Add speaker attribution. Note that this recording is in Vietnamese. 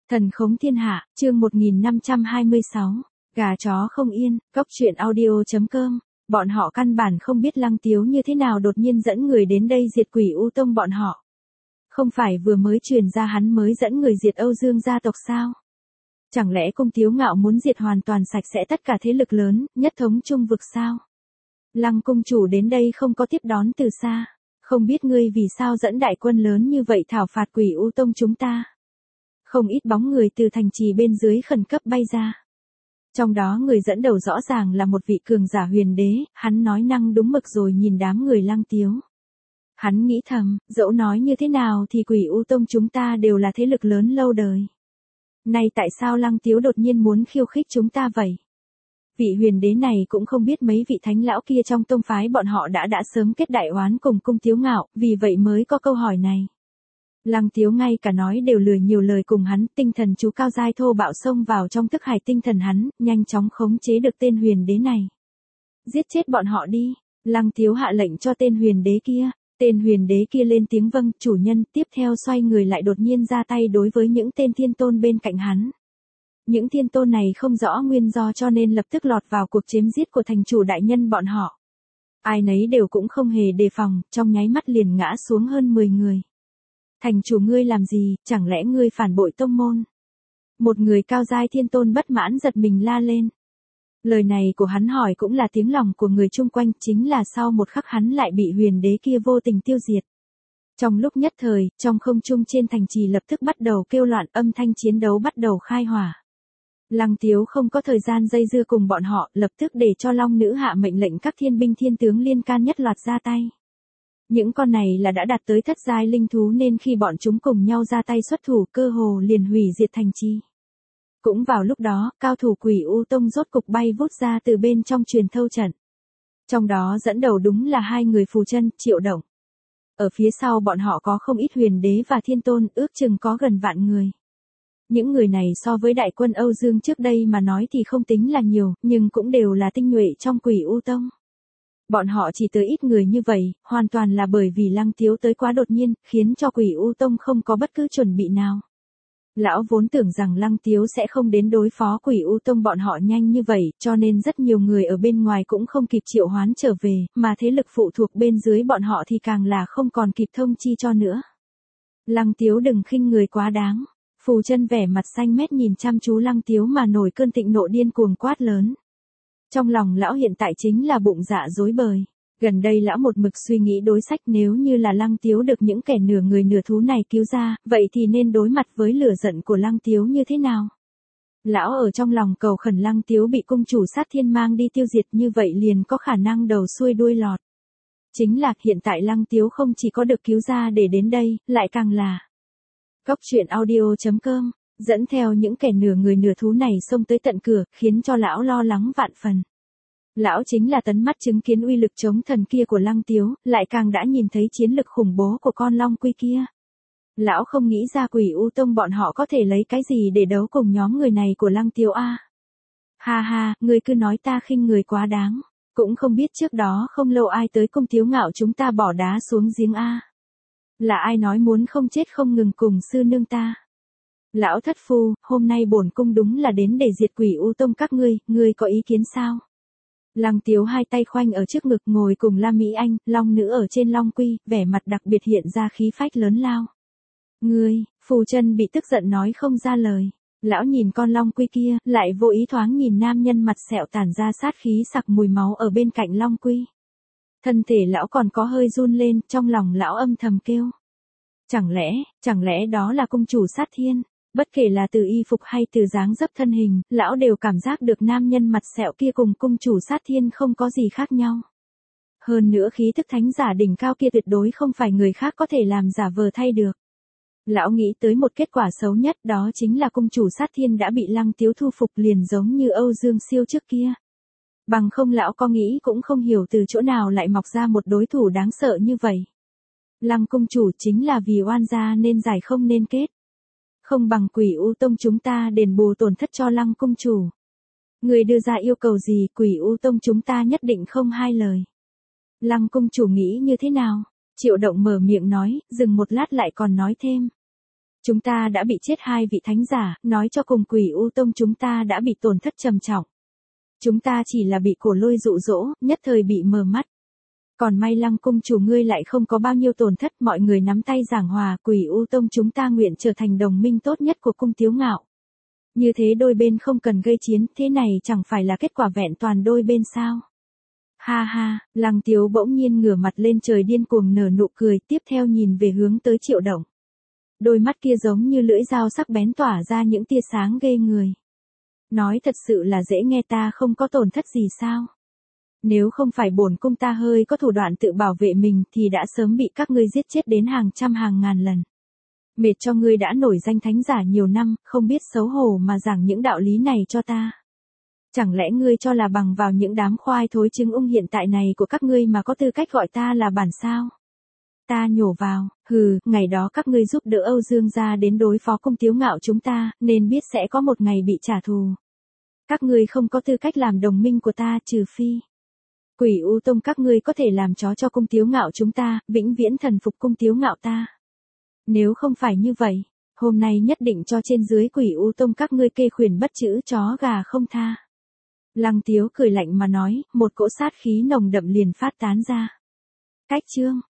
Speaker 1: Thần khống thiên hạ, chương 1526, gà chó không yên, cóc truyện audio.com. Bọn họ căn bản không biết Lăng Tiếu như thế nào đột nhiên dẫn người đến đây diệt Quỷ U Tông bọn họ. Không phải vừa mới truyền ra hắn mới dẫn người diệt Âu Dương gia tộc sao? Chẳng lẽ Cung Tiếu Ngạo muốn diệt hoàn toàn sạch sẽ tất cả thế lực lớn, nhất thống trung vực sao? Lăng cung chủ đến đây không có tiếp đón từ xa, không biết ngươi vì sao dẫn đại quân lớn như vậy thảo phạt Quỷ U Tông chúng ta. Không ít bóng người từ thành trì bên dưới khẩn cấp bay ra. Trong đó người dẫn đầu rõ ràng là một vị cường giả huyền đế, hắn nói năng đúng mực rồi nhìn đám người Lăng Tiếu. Hắn nghĩ thầm, dẫu nói như thế nào thì Quỷ U Tông chúng ta đều là thế lực lớn lâu đời. Nay tại sao Lăng Tiếu đột nhiên muốn khiêu khích chúng ta vậy? Vị huyền đế này cũng không biết mấy vị thánh lão kia trong tông phái bọn họ đã sớm kết đại oán cùng Cung Tiếu Ngạo, vì vậy mới có câu hỏi này. Lăng Tiếu ngay cả nói đều lười nhiều lời cùng hắn, tinh thần chú cao giai thô bạo xông vào trong thức hải tinh thần hắn, nhanh chóng khống chế được tên huyền đế này. Giết chết bọn họ đi, Lăng Tiếu hạ lệnh cho tên huyền đế kia. Tên huyền đế kia lên tiếng vâng, chủ nhân, tiếp theo xoay người lại đột nhiên ra tay đối với những tên thiên tôn bên cạnh hắn. Những thiên tôn này không rõ nguyên do cho nên lập tức lọt vào cuộc chém giết của thành chủ đại nhân bọn họ. Ai nấy đều cũng không hề đề phòng, trong nháy mắt liền ngã xuống hơn 10 người. Thành chủ ngươi làm gì, chẳng lẽ ngươi phản bội tông môn? Một người cao giai thiên tôn bất mãn giật mình la lên. Lời này của hắn hỏi cũng là tiếng lòng của người chung quanh, chính là sau một khắc hắn lại bị huyền đế kia vô tình tiêu diệt. Trong lúc nhất thời, trong không trung trên thành trì lập tức bắt đầu kêu loạn, âm thanh chiến đấu bắt đầu khai hỏa. Lăng Tiếu không có thời gian dây dưa cùng bọn họ, lập tức để cho Long Nữ hạ mệnh lệnh các thiên binh thiên tướng liên can nhất loạt ra tay. Những con này là đã đạt tới thất giai linh thú nên khi bọn chúng cùng nhau ra tay xuất thủ cơ hồ liền hủy diệt thành trì. Cũng vào lúc đó, cao thủ Quỷ U Tông rốt cục bay vút ra từ bên trong truyền thâu trận. Trong đó dẫn đầu đúng là hai người phù chân, Triệu Động. Ở phía sau bọn họ có không ít huyền đế và thiên tôn, ước chừng có gần vạn người. Những người này so với đại quân Âu Dương trước đây mà nói thì không tính là nhiều, nhưng cũng đều là tinh nhuệ trong Quỷ U Tông. Bọn họ chỉ tới ít người như vậy, hoàn toàn là bởi vì Lăng Tiếu tới quá đột nhiên, khiến cho Quỷ U Tông không có bất cứ chuẩn bị nào. Lão vốn tưởng rằng Lăng Tiếu sẽ không đến đối phó Quỷ U Tông bọn họ nhanh như vậy, cho nên rất nhiều người ở bên ngoài cũng không kịp triệu hoán trở về, mà thế lực phụ thuộc bên dưới bọn họ thì càng là không còn kịp thông chi cho nữa. Lăng Tiếu đừng khinh người quá đáng. Phù chân vẻ mặt xanh mét nhìn chăm chú Lăng Tiếu mà nổi cơn thịnh nộ điên cuồng quát lớn. Trong lòng lão hiện tại chính là bụng dạ rối bời. Gần đây lão một mực suy nghĩ đối sách, nếu như là Lăng Tiếu được những kẻ nửa người nửa thú này cứu ra, vậy thì nên đối mặt với lửa giận của Lăng Tiếu như thế nào? Lão ở trong lòng cầu khẩn Lăng Tiếu bị cung chủ sát thiên mang đi tiêu diệt, như vậy liền có khả năng đầu xuôi đuôi lọt. Chính là hiện tại Lăng Tiếu không chỉ có được cứu ra để đến đây, lại càng là cóc truyện audio.com, dẫn theo những kẻ nửa người nửa thú này xông tới tận cửa, khiến cho lão lo lắng vạn phần. Lão chính là tấn mắt chứng kiến uy lực chống thần kia của Lăng Tiếu, lại càng đã nhìn thấy chiến lực khủng bố của con Long Quy kia. Lão không nghĩ ra Quỷ U Tông bọn họ có thể lấy cái gì để đấu cùng nhóm người này của Lăng Tiếu a. Ha ha, ngươi cứ nói ta khinh người quá đáng, cũng không biết trước đó không lâu ai tới Cung Tiếu Ngạo chúng ta bỏ đá xuống giếng a. Là ai nói muốn không chết không ngừng cùng sư nương ta? Lão thất phu, hôm nay bổn cung đúng là đến để diệt Quỷ U Tông các ngươi có ý kiến sao? Lăng Tiếu hai tay khoanh ở trước ngực ngồi cùng La Mỹ Anh, Long Nữ ở trên Long Quy, vẻ mặt đặc biệt hiện ra khí phách lớn lao. Ngươi, phù chân bị tức giận nói không ra lời. Lão nhìn con Long Quy kia, lại vô ý thoáng nhìn nam nhân mặt sẹo tản ra sát khí sặc mùi máu ở bên cạnh Long Quy. Thân thể lão còn có hơi run lên, trong lòng lão âm thầm kêu. Chẳng lẽ đó là cung chủ sát thiên? Bất kể là từ y phục hay từ dáng dấp thân hình, lão đều cảm giác được nam nhân mặt sẹo kia cùng cung chủ sát thiên không có gì khác nhau. Hơn nữa khí thức thánh giả đỉnh cao kia tuyệt đối không phải người khác có thể làm giả vờ thay được. Lão nghĩ tới một kết quả xấu nhất, đó chính là cung chủ sát thiên đã bị Lăng Tiếu thu phục liền giống như Âu Dương Siêu trước kia. Bằng không lão có nghĩ cũng không hiểu từ chỗ nào lại mọc ra một đối thủ đáng sợ như vậy. Lăng cung chủ chính là vì oan gia nên giải không nên kết. Không bằng Quỷ U Tông chúng ta đền bù tổn thất cho Lăng cung chủ. Người đưa ra yêu cầu gì Quỷ U Tông chúng ta nhất định không hai lời. Lăng cung chủ nghĩ như thế nào? Triệu Động mở miệng nói, dừng một lát lại còn nói thêm. Chúng ta đã bị chết 2 vị thánh giả, nói cho cùng Quỷ U Tông chúng ta đã bị tổn thất trầm trọng. Chúng ta chỉ là bị cổ lôi dụ dỗ, nhất thời bị mờ mắt. Còn may Lăng cung chủ ngươi lại không có bao nhiêu tổn thất, mọi người nắm tay giảng hòa, Quỷ U Tông chúng ta nguyện trở thành đồng minh tốt nhất của cung Tiếu Ngạo. Như thế đôi bên không cần gây chiến, thế này chẳng phải là kết quả vẹn toàn đôi bên sao? Ha ha, Lăng Tiếu bỗng nhiên ngửa mặt lên trời điên cuồng nở nụ cười, tiếp theo nhìn về hướng tới Triệu Động. Đôi mắt kia giống như lưỡi dao sắc bén tỏa ra những tia sáng ghê người. Nói thật sự là dễ nghe, ta không có tổn thất gì sao? Nếu không phải bổn cung ta hơi có thủ đoạn tự bảo vệ mình thì đã sớm bị các ngươi giết chết đến hàng trăm hàng ngàn lần. Mệt cho ngươi đã nổi danh thánh giả nhiều năm, không biết xấu hổ mà giảng những đạo lý này cho ta. Chẳng lẽ ngươi cho là bằng vào những đám khoai thối trứng ung hiện tại này của các ngươi mà có tư cách gọi ta là bản sao? Ta nhổ vào, hừ, ngày đó các ngươi giúp đỡ Âu Dương gia đến đối phó cung Tiếu Ngạo chúng ta, nên biết sẽ có một ngày bị trả thù. Các ngươi không có tư cách làm đồng minh của ta, trừ phi Quỷ U Tông các ngươi có thể làm chó cho cung Tiếu Ngạo chúng ta, vĩnh viễn thần phục cung Tiếu Ngạo ta. Nếu không phải như vậy, hôm nay nhất định cho trên dưới Quỷ U Tông các ngươi kê khuyển bất chữ chó gà không tha. Lăng Tiếu cười lạnh mà nói, một cỗ sát khí nồng đậm liền phát tán ra. Cách chương